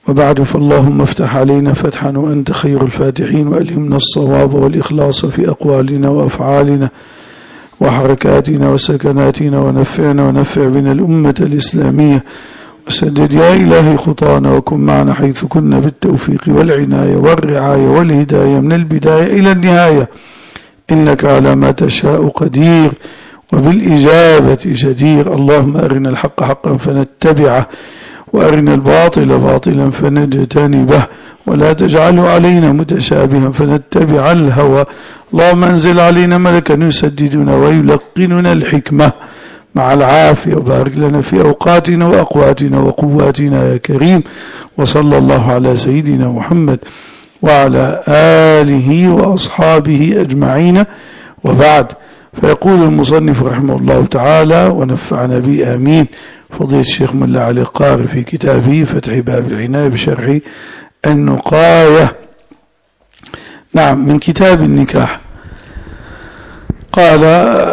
وبعد، فاللهم افتح علينا فتحا وأنت خير الفاتحين، وألهمنا الصواب والإخلاص في أقوالنا وأفعالنا وحركاتنا وسكناتنا، ونفع بنا الأمة الإسلامية، وسدد يا إلهي خطانا، وكن معنا حيث كنا بالتوفيق والعناية والرعاية والهداية من البداية إلى النهاية، إنك على ما تشاء قدير وبالإجابة جدير. اللهم أرنا الحق حقا فنتبعه، وأرنا الباطل باطلا فنجتنبه، ولا تجعله علينا متشابها فنتبع الهوى. اللهم انزل علينا ملكا يسددنا ويلقننا الحكمة مع العافية، وبارك لنا في أوقاتنا وأقواتنا وقواتنا يا كريم. وصلى الله على سيدنا محمد وعلى آله وأصحابه أجمعين، وبعد. فيقول المصنف رحمه الله تعالى ونفعنا به آمين، فضيلة الشيخ ملا علي القاري في كتابه فتح باب العناية بشرح النقاية، نعم، من كتاب النكاح، قال: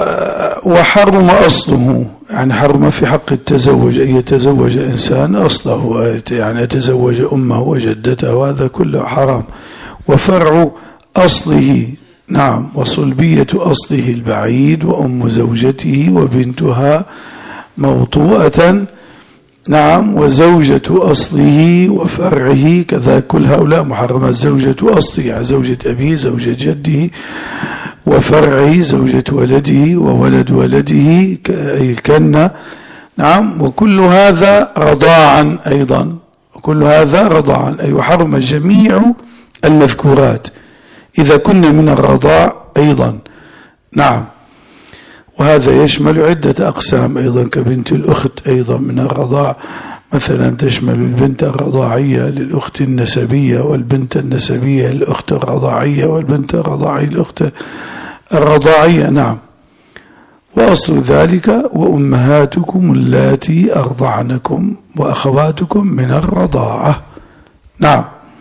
وحرم أصله، يعني حرم في حق التزوج أن يتزوج إنسان أصله، يعني يتزوج أمه وجدته، هذا كله حرام. وفرع أصله، نعم، وصلبية أصله البعيد، وأم زوجته وبنتها موطوءة، نعم، وزوجة أصله وفرعه كذا، كل هؤلاء محرمات. زوجة أصله يعني زوجة أبيه، زوجة جده، وفرعه زوجة ولده وولد ولده أي الكنة، نعم، وكل هذا رضاعا أيضا، وكل هذا رضاعا، أي وحرم جميع المذكورات إذا كنا من الرضاع أيضا، نعم. وهذا يشمل عدة أقسام أيضا، كبنت الأخت أيضا من الرضاع، مثلا تشمل البنت الرضاعية للأخت النسبية، والبنت النسبية للأخت الرضاعية، والبنت الرضاعية للأخت الرضاعية، نعم. وأصل ذلك: وأمهاتكم اللاتي أرضعنكم وأخواتكم من الرضاعة، نعم.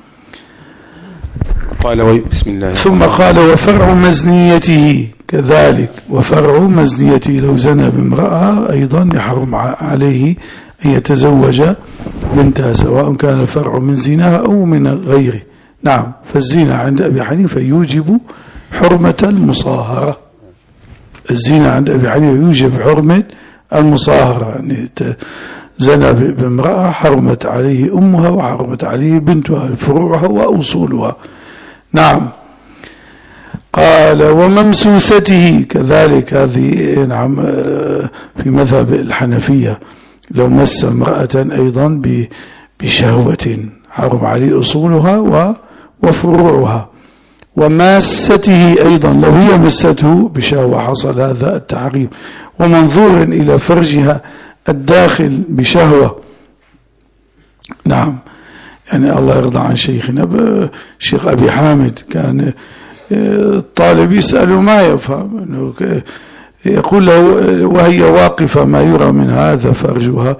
قال بسم الله. ثم قال: وفرع مزنيته كذلك، وفرع مزنيته لو زنى بامرأة أيضا يحرم عليه أن يتزوج بنتها، سواء كان الفرع من زناها أو من غيره، نعم. فالزنا عند أبي حنيفة يوجب حرمة المصاهرة، الزنا عند أبي حنيفة يوجب حرمة المصاهرة، يعني زنى بامرأة حرمت عليه أمها وحرمت عليه بنتها، فروعها وأصولها، نعم. قال: وممسوسته كذلك، هذه نعم في مذهب الحنفية، لو مس امرأة أيضا بشهوة حرم عليه أصولها وفروعها. وماسته أيضا، لو هي مسته بشهوة حصل هذا التحريم. ومنظور إلى فرجها الداخل بشهوة، نعم. يعني الله يرضى عن شيخنا الشيخ أبي حامد، كان الطالب يسأله ما يفهم، يقول له وهي واقفة ما يرى من هذا فرجها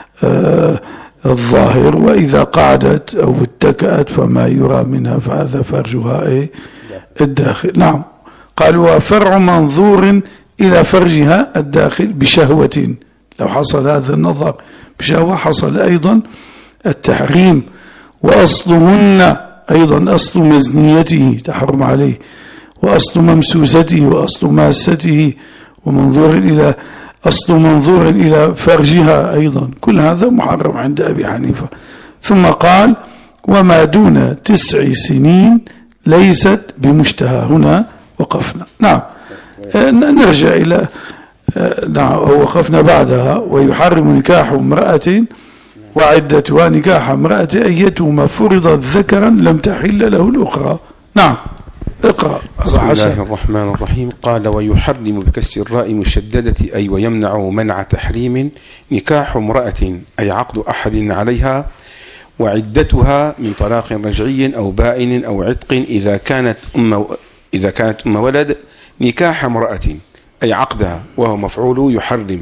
الظاهر، وإذا قعدت أو اتكأت فما يرى منها فهذا فرجها الداخل، نعم. قال: وفرع منظور إلى فرجها الداخل بشهوة، لو حصل هذا النظر بشهوة حصل أيضا التحريم. وأصلهن أيضا، أصل مزنيته تحرم عليه، وأصل ممسوسته، وأصل ماسته، ومنظور إلى أصل منظور إلى فرجها أيضا، كل هذا محرم عند أبي حنيفة. ثم قال: وما دون 9 سنين ليست بمشتهى. هنا وقفنا، نعم. نرجع إلى، نعم، وقفنا بعدها: ويحرم نكاح امرأة وعدتها نكاح امرأة أيتهما فرضت ذكرا لم تحل له الأخرى، نعم. اقرأ. بسم الله الرحمن الرحيم. قال: ويحرم بكسر الراء مشددة، أي ويمنع منع تحريم، نكاح امرأة أي عقد أحد عليها، وعدتها من طلاق رجعي أو بائن أو عتق، إذا كانت أم ولد، نكاح امرأة أي عقدها، وهو مفعول يحرم.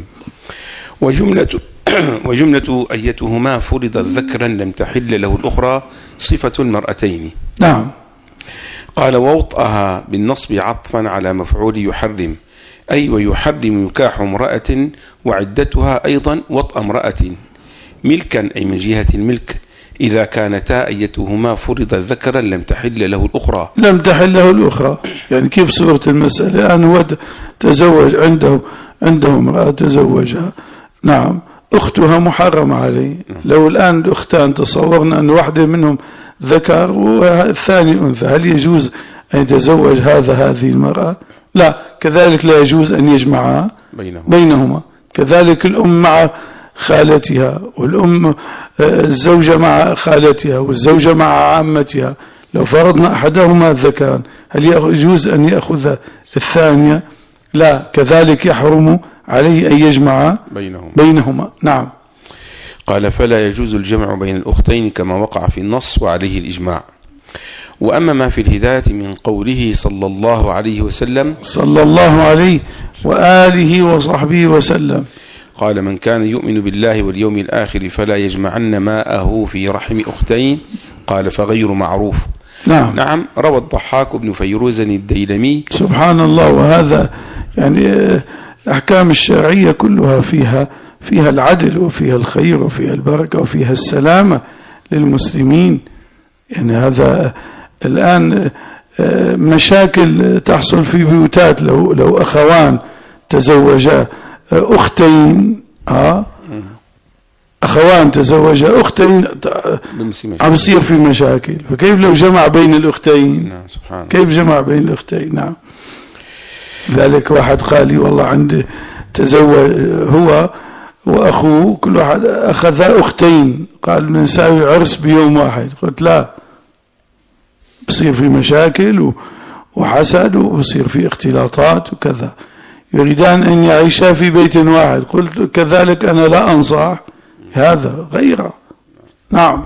وجملة أيتهما فرضت ذكرا لم تحل له الأخرى صفة المرأتين، نعم. قال: ووطأها بالنصب عطفا على مفعول يحرم، أي ويحرم نكاح امرأة وعدتها أيضا وطأ امرأة، ملكا أي من جهة الملك، إذا كانتا أيتهما فرض ذكرا لم تحل له الأخرى. لم تحل له الأخرى، يعني كيف صورة المسألة؟ الآن هو تزوج، عنده امرأة تزوجها، نعم، أختها محرم عليه. لو الآن الأختان تصورنا أن واحدة منهم ذكر والثاني أنثى، هل يجوز أن يتزوج هذه المرأة؟ لا. كذلك لا يجوز أن يجمع بينهما. كذلك الأم مع خالتها، والأم الزوجة مع خالتها، والزوجة مع عامتها. لو فرضنا أحدهما ذكرا، هل يجوز أن يأخذ الثانية؟ لا. كذلك يحرم عليه أن يجمع بينهما. نعم. قال: فلا يجوز الجمع بين الأختين كما وقع في النص وعليه الإجماع. وأما ما في الهداية من قوله صلى الله عليه وسلم صلى الله عليه وآله وصحبه وسلم قال: من كان يؤمن بالله واليوم الآخر فلا يجمعن ماءه في رحم أختين. قال: فغير معروف. نعم. روى الضحاك بن فيروز الديلمي. سبحان الله. وهذا يعني الأحكام الشرعية كلها فيها العدل وفيها الخير وفيها البركة وفيها السلامة للمسلمين. يعني هذا الآن مشاكل تحصل في بيوتات لو أخوان تزوجا أختين، أخوان تزوجا أختين عم يصير في مشاكل. فكيف لو جمع بين الأختين؟ كيف جمع بين الأختين؟ نعم. ذلك واحد قال لي والله عندي تزوج هو وأخوه، كل واحد أخذ أختين، قال نساوي عرس بيوم واحد. قلت لا، بصير في مشاكل وحسد وبصير في اختلاطات وكذا، يريدان أن يعيشا في بيت واحد. قلت كذلك أنا لا أنصح هذا غيره. نعم.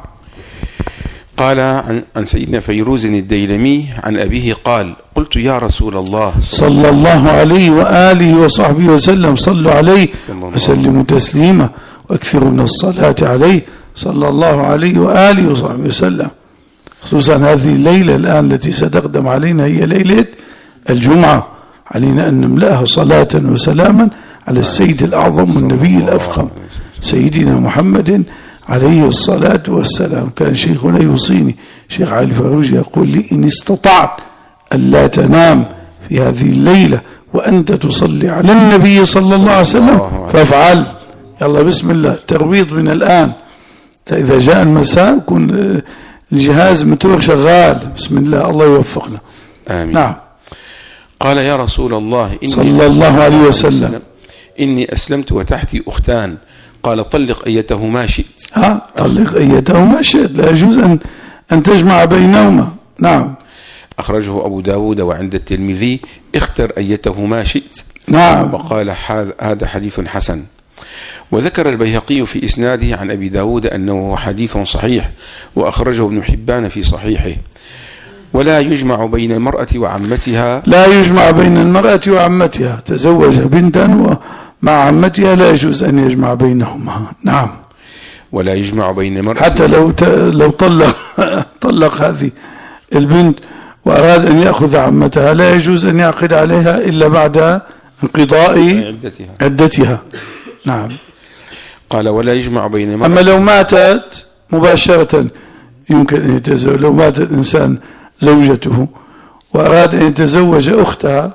قال عن سيدنا فيروز الديلمي عن أبيه قال: قلت يا رسول الله صلى الله عليه وآله وصحبه وسلم صلوا عليه وسلموا تسليما واكثروا من الصلاة عليه صلى الله عليه وآله وصحبه وسلم. خصوصا هذه الليلة الآن التي ستقدم علينا هي ليلة الجمعة، علينا أن نملأها صلاة وسلاما على السيد الأعظم والنبي الأفخم سيدنا محمد عليه الصلاة والسلام. كان شيخنا يوصيني، شيخ علي الفاروج، يقول لي: إن استطعت ألا تنام في هذه الليلة وأنت تصلي على النبي صلى الله عليه وسلم فافعل. يلا بسم الله، الترويض من الآن. إذا جاء المساء يكون الجهاز متور شغال. بسم الله، الله يوفقنا. آمين. نعم. قال: يا رسول الله صلى الله عليه وسلم إني أسلمت وتحتي أختان. قال: طلق أيتهما شئت. طلق أيتهما شئت، لا يجوز أن تجمع بينهما. نعم. أخرجه أبو داود وعند الترمذي: اختر أيتهما شئت. نعم. وقال: هذا حديث حسن. وذكر البيهقي في إسناده عن أبي داود أنه حديث صحيح، وأخرجه ابن حبان في صحيحه. ولا يجمع بين المرأة وعمتها. لا يجمع بين المرأة وعمتها. تزوج بنتا ومع عمتها لا يجوز أن يجمع بينهما. نعم. ولا يجمع بين المرأة حتى لو طلق هذه البنت وأراد أن يأخذ عمتها، لا يجوز أن يعقد عليها إلا بعد انقضاء عدتها. نعم. قال: ولا يجمع بين المرأة. أما لو ماتت مباشرة يمكن أن يتزوج. لو مات الإنسان زوجته وأراد أن يتزوج أختها،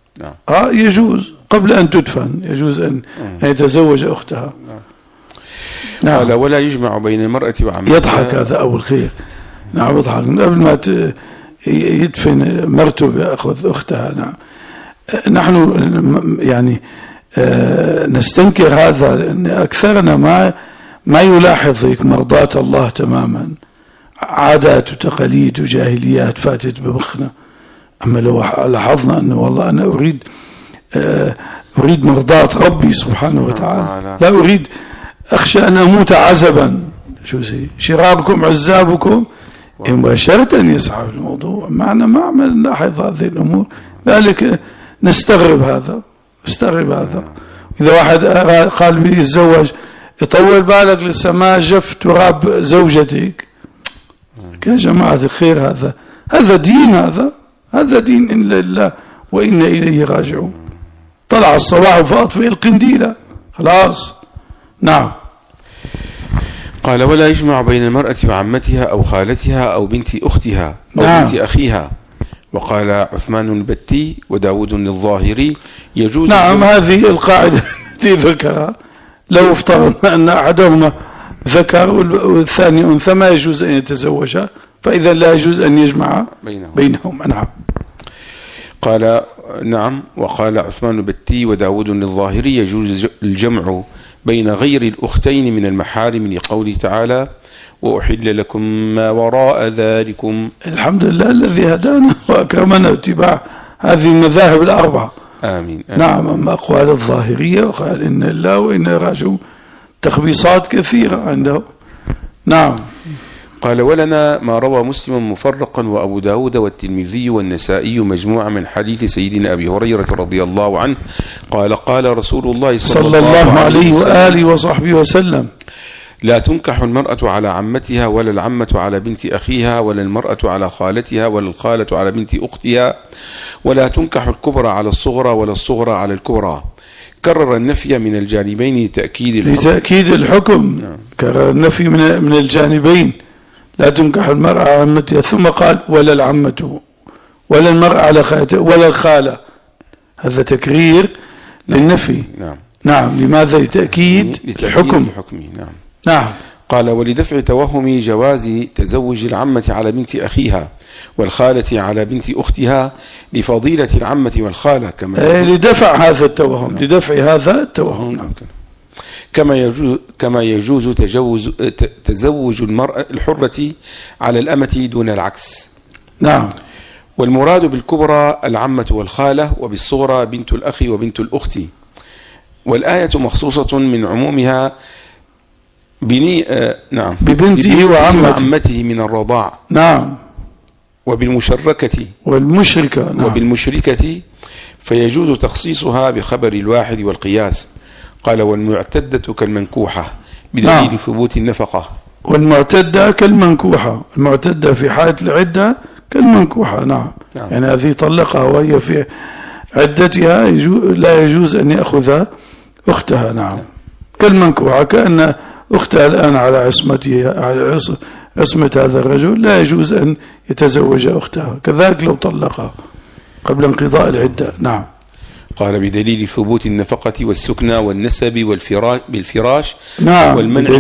يجوز قبل أن تدفن، يجوز أن يتزوج أختها. نعم. قال: ولا يجمع بين المرأة وعمتها. يضحك هذا أول خير. نعم، يضحك قبل ما يدفن مرته يأخذ أختها. نعم. نحن يعني نستنكر هذا، لأن أكثرنا ما يلاحظ مرضاة الله تماما. عادات وتقاليد وجاهليات فاتت بمخنا. أما لو لاحظنا أنه والله أنا أريد مرضاة ربي سبحانه وتعالى، لا أريد أخشى أن أموت عزبا، شراركم عزابكم، مباشرة يسعى في الموضوع. معنا ما عمل نلاحظ هذه الأمور، ذلك نستغرب هذا. إذا واحد قال بي الزواج، يطول بالك لسه ما جف تراب زوجتك. يا جماعة الخير، هذا دين، هذا دين إن لله وإنا إليه راجعون. طلع الصباح فأطفئ القنديل، خلاص. نعم. قال ولا يجمع بين المرأة وعمتها أو خالتها أو بنت أختها أو نعم. بنت أخيها. وقال عثمان البتي وداود الظاهري يجوز. نعم، هذه القاعدة التي ذكرها. لو افترضنا أن أحدهما ذكر والثاني أنثى ما يجوز أن يتزوجها، فإذا لا يجوز أن يجمع بينهم. نعم. قال نعم. وقال عثمان البتي وداود الظاهري يجوز الجمع بين غير الأختين من المحارم لقوله تعالى وأحل لكم ما وراء ذلكم. الحمد لله الذي هدانا وأكرمنا اتباع هذه المذاهب الأربعة. آمين. نعم. أما أقوال الظاهرية وقال إن الله وإن راجعون تخبيصات كثيرة عنده. نعم. قال ولنا ما روى مسلم مفرقا وأبو داود والترمذي والنسائي مجموعة من حديث سيدنا أبي هريرة رضي الله عنه قال قال رسول الله صلى الله عليه وآله وصحبه وسلم لا تنكح المرأة على عمتها ولا العمة على بنت أخيها ولا المرأة على خالتها ولا الخالة على بنت أختها ولا تنكح الكبرى على الصغرى ولا الصغرى على الكبرى. كرر النفي من الجانبين لتأكيد الحكم. كرر النفي من الجانبين. لا تنكح المرأة على عمتها، ثم قال ولا العمة ولا المرأة على خالتها ولا الخالة. هذا تكرير للنفي. نعم. لماذا؟ لتأكيد الحكم. نعم. قال ولدفع توهم جواز تزوج العمة على بنت أخيها والخالة على بنت أختها لفضيلة العمة والخالة لدفع هذا التوهم. لدفع هذا التوهم. كما يجوز تزوج المرأة الحرة على الأمة دون العكس. نعم. والمراد بالكبرى العمة والخالة وبالصغرى بنت الأخ وبنت الأخت. والآية مخصوصة من عمومها ببنته وعمته من الرضاع. نعم. وبالمشركة والمشركة. نعم. وبالمشركة فيجوز تخصيصها بخبر الواحد والقياس. قال والمعتدة كالمنكوحة بدليل ثبوت النفقة. والمعتدة كالمنكوحة. المعتدة في حالة العدة كالمنكوحة. نعم. يعني هذه طلقها وهي في عدتها لا يجوز أن يأخذ أختها. نعم. كالمنكوحة، كأن أختها الآن على عصمة هذا الرجل، لا يجوز أن يتزوج أختها. كذلك لو طلقها قبل انقضاء العدة. نعم. قال بدليل ثبوت النفقة والسكنى والنسب بالفراش. نعم.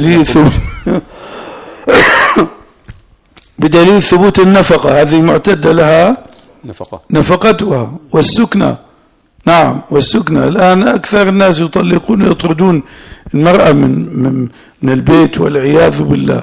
بدليل ثبوت النفقة. هذه معتدة لها نفقتها والسكنى. نعم. والسكنى الآن أكثر الناس يطلقون يطردون المرأة من البيت والعياذ بالله.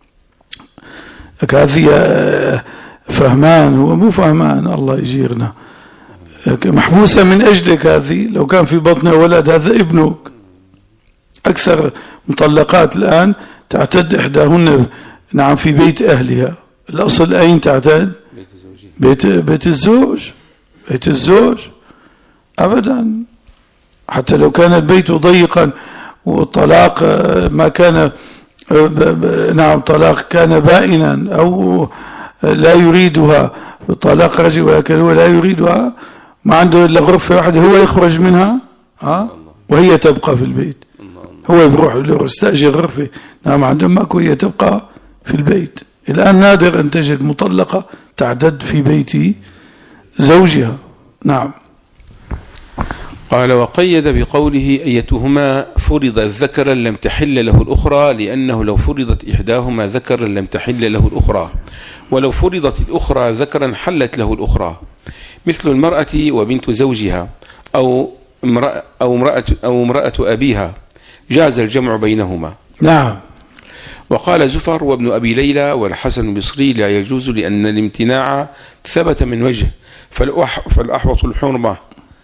هذه فهمان هو مو فهمان، الله يجيرنا. محبوسة من أجلك. هذه لو كان في بطنها ولد هذا ابنك. أكثر مطلقات الآن تعتد إحداهن نعم في بيت أهلها. الأصل أين تعتد؟ بيت الزوج. بيت الزوج أبدا. حتى لو كان البيت ضيقا والطلاق ما كان نعم طلاق كان بائنا أو لا يريدها، طلاق رجل ولكن هو لا يريدها، ما عنده إلا غرفة واحدة هو يخرج منها وهي تبقى في البيت. هو يروح يستأجر غرفة. نعم. عندما ماكو هي تبقى في البيت. الآن نادر أن تجد مطلقة تعتد في بيت زوجها. نعم. قال وقيد بقوله أيتهما فرضت ذكرا لم تحل له الأخرى، لأنه لو فرضت إحداهما ذكرا لم تحل له الأخرى، ولو فرضت الأخرى ذكرا حلت له الأخرى، مثل المرأة وبنت زوجها أو امرأة أبيها، جاز الجمع بينهما. نعم. وقال زفر وابن أبي ليلى والحسن البصري لا يجوز لأن الامتناع ثبت من وجه فالأحوط الحرمة.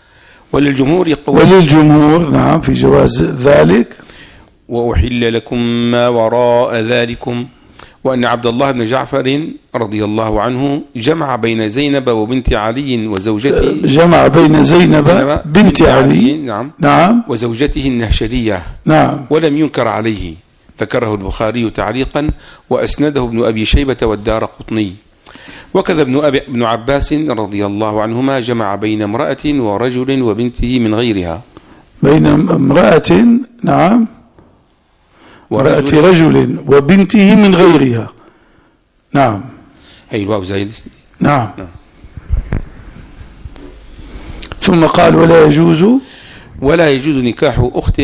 وللجمهور نعم في جواز ذلك. وأحل لكم ما وراء ذلكم. وأن عبد الله بن جعفر رضي الله عنه جمع بين زينب وبنت علي وزوجته، جمع بين زينب بنت علي نعم وزوجته النهشلية. نعم. ولم ينكر عليه. ذكره البخاري تعليقا وأسنده ابن أبي شيبة والدارقطني. وكذا ابن عباس رضي الله عنهما جمع بين امرأة ورجل وبنته من غيرها. بين امرأة نعم امرأة رجل وبنته من غيرها. نعم. هي الواو زائد. نعم. ثم قال ولا يجوز نكاح أخت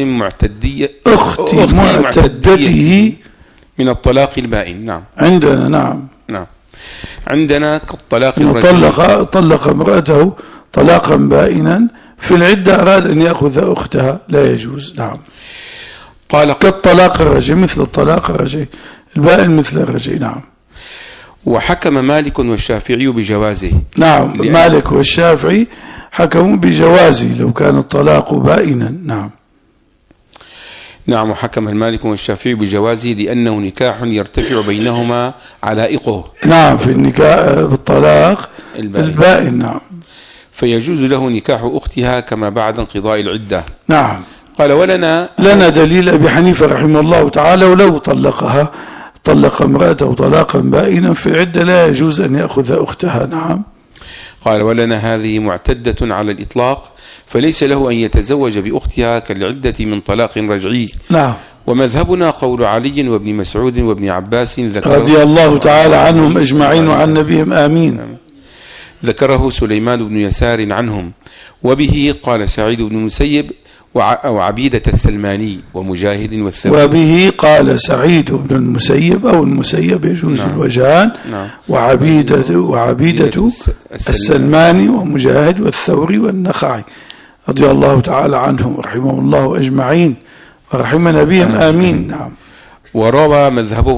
معتدته من الطلاق البائن. نعم. عندنا. نعم. نعم. عندنا كالطلاق الرجعي. طلق امرأته طلاقا بائنا في العدة، أراد أن يأخذ أختها، لا يجوز. نعم. قال كالطلاق الرجعي، مثل الطلاق الرجعي، البائن مثل الرجعي. نعم. وحكم مالك والشافعي بجوازه. نعم. مالك والشافعي حكموا بجوازه لو كان الطلاق بائنا. نعم. نعم. وحكم المالك والشافعي بجوازه لأنه نكاح يرتفع بينهما علائقه. نعم. في النكاح بالطلاق البائن. نعم. فيجوز له نكاح أختها كما بعد انقضاء العدة. نعم. قال لنا دليل أبي حنيفة رحمه الله تعالى، ولو طلق امرأته طلاقا بائنا في العدة لا يجوز أن يأخذ أختها. نعم. قال ولنا هذه معتدة على الإطلاق، فليس له أن يتزوج بأختها كالعدة من طلاق رجعي. نعم. ومذهبنا قول علي وابن مسعود وابن عباس رضي الله تعالى عنهم أجمعين وعن نبيهم آمين. ذكره سليمان بن يسار عنهم، وبه قال سعيد بن المسيب أو عبيدة السلماني ومجاهد والثوري. وبه قال سعيد بن المسيب أو المسيب يجوز. نعم. الوجهان. نعم. وعبيدة السلماني ومجاهد والثوري والنخعي رضي الله تعالى عنهم ورحمهم الله أجمعين ورحم نبيهم آمين. نعم. وروي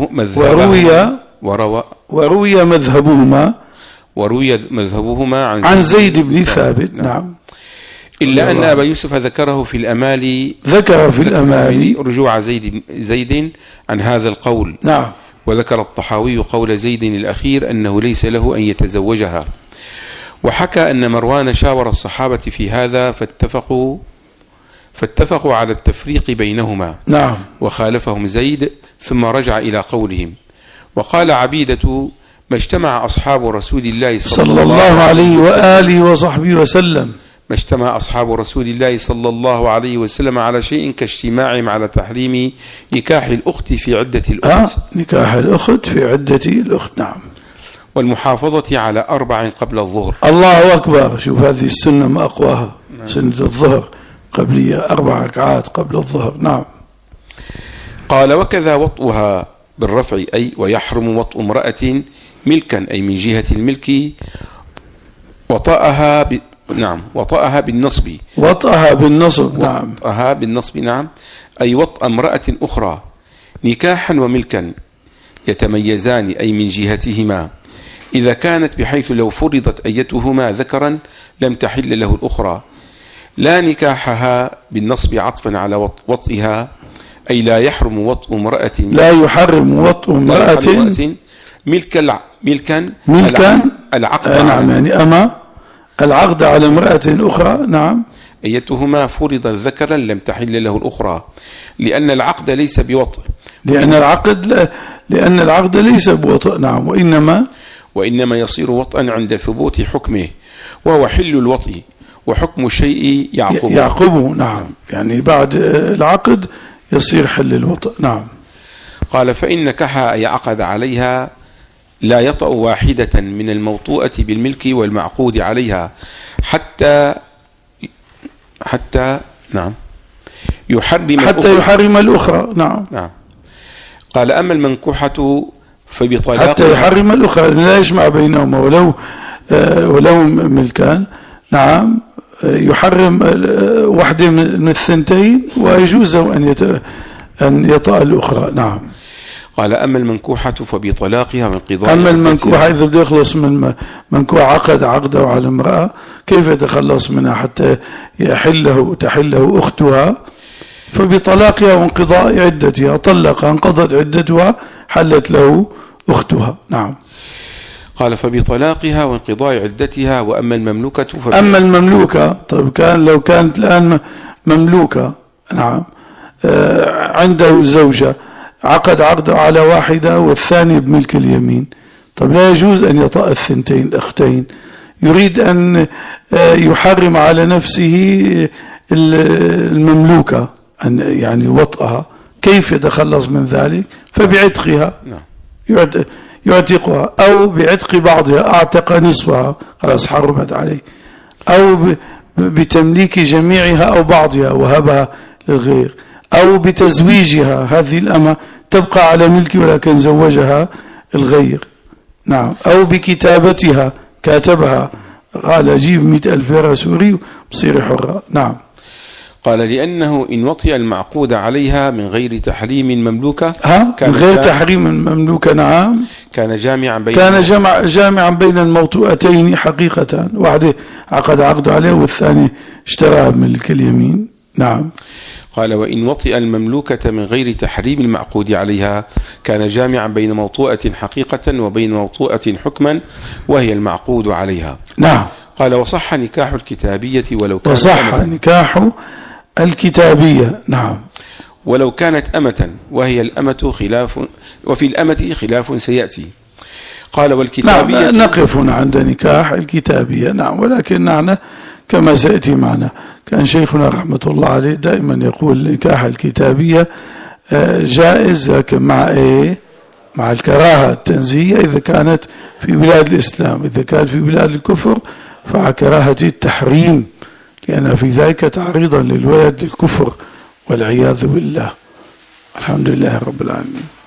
مذهبهما عن زيد بن ثابت. نعم. إلا أن أبا يوسف ذكر في الأمالي رجوع زيد عن هذا القول. نعم. وذكر الطحاوي قول زيد الأخير أنه ليس له أن يتزوجها. وحكى أن مروان شاور الصحابة في هذا فاتفقوا على التفريق بينهما. نعم. وخالفهم زيد ثم رجع إلى قولهم. وقال عبيدة ما اجتمع أصحاب رسول الله صلى الله عليه وآله وصحبه وسلم ما اجتمع أصحاب رسول الله صلى الله عليه وسلم على شيء كاجتماعهم على تحريم نكاح الأخت في عدة الأخت. نكاح الأخت في عدة الأخت. نعم. والمحافظة على 4 قبل الظهر. الله أكبر. شوف هذه السنة ما أقواها. سنة الظهر قبلية 4 ركعات قبل الظهر. نعم. قال وكذا وطئها بالرفع، أي ويحرم وطء امرأة ملكا، أي من جهة الملك. وطأها بالنصب. نعم. أي وطأ امرأة أخرى نكاحا وملكا يتميزان، أي من جهتهما، إذا كانت بحيث لو فرضت أيتهما ذكرا لم تحل له الأخرى. لا نكاحها بالنصب عطفا على وطئها، أي لا يحرم وطء امرأة ملكا العقد. نعم. يعني أما العقد على امرأة أخرى. نعم. أيتهما فرض ذكرا لم تحل له الأخرى، لأن العقد ليس بوطء. لأن العقد ليس بوطء. نعم. وإنما يصير وطئا عند ثبوت حكمه، وهو حل الوطء، وحكم الشيء يعقبه. نعم. يعني بعد العقد يصير حل الوطء. نعم. قال فإن نكحها أي عقد عليها لا يطأ واحدة من الموطوءة بالملك والمعقود عليها حتى يحرم الأخرى. نعم. قال أما المنكوحة فبطلاق حتى يحرم الأخرى، لا يجمع بينهما ولو ملكان. نعم. يحرم واحدة من الثنتين ويجوز أن يطأ الأخرى. نعم. قال أما المنكوحة فبطلاقها من قضاء. أما المنكوحة إذا بده يخلص من منكوح عقده على امرأة، كيف يتخلص منها حتى تحله أختها؟ فبطلاقها وانقضاء عدتها، طلقها انقضت عدتها حلت له أختها. نعم. قال فبطلاقها وانقضاء عدتها. وأما المملوكة أما المملوكة، طيب لو كانت الآن مملوكة. نعم. عنده زوجة عقد عقده على واحدة والثانية بملك اليمين، طب لا يجوز أن يطأ الثنتين الأختين، يريد أن يحرم على نفسه المملوكة أن يعني وطئها، كيف يتخلص من ذلك؟ فبعتقها، يعتقها، أو بعتق بعضها، أعتق نصفها خلاص حرمت عليه، أو بتمليك جميعها أو بعضها وهبها للغير، أو بتزويجها، هذه الأمة تبقى على ملكي ولكن زوجها الغير، نعم، أو بكتابتها، كاتبها قال أجيب 100,000 ليرة سوري وبصير حرة، نعم. قال لأنه إن وطئ المعقود عليها من غير تحريم مملوكة، من غير تحريم مملوكة، نعم، كان جامعا بين الموطوءتين حقيقة، واحدة عقد عقد عليه والثاني اشتراها بملك اليمين، نعم. قال وإن وطئ المملوكة من غير تحريم المعقود عليها كان جامعا بين موطوءة حقيقة وبين موطوءة حكما وهي المعقود عليها، نعم. قال وصح نكاح الكتابية ولو كانت وصح نكاح الكتابية، نعم، ولو كانت أمة، وهي الأمة خلاف، وفي الأمة خلاف سيأتي. قال والكتابية، نعم، نقف عند نكاح الكتابية، نعم، ولكن نحن كما سيأتي معنا كان شيخنا رحمة الله عليه دائما يقول نكاح الكتابية جائز، لكن مع إيه؟ مع الكراهة التنزيهية إذا كانت في بلاد الإسلام، إذا كانت في بلاد الكفر فكراهة التحريم، لأن في ذلك تعريضا للولد للكفر والعياذ بالله. الحمد لله رب العالمين.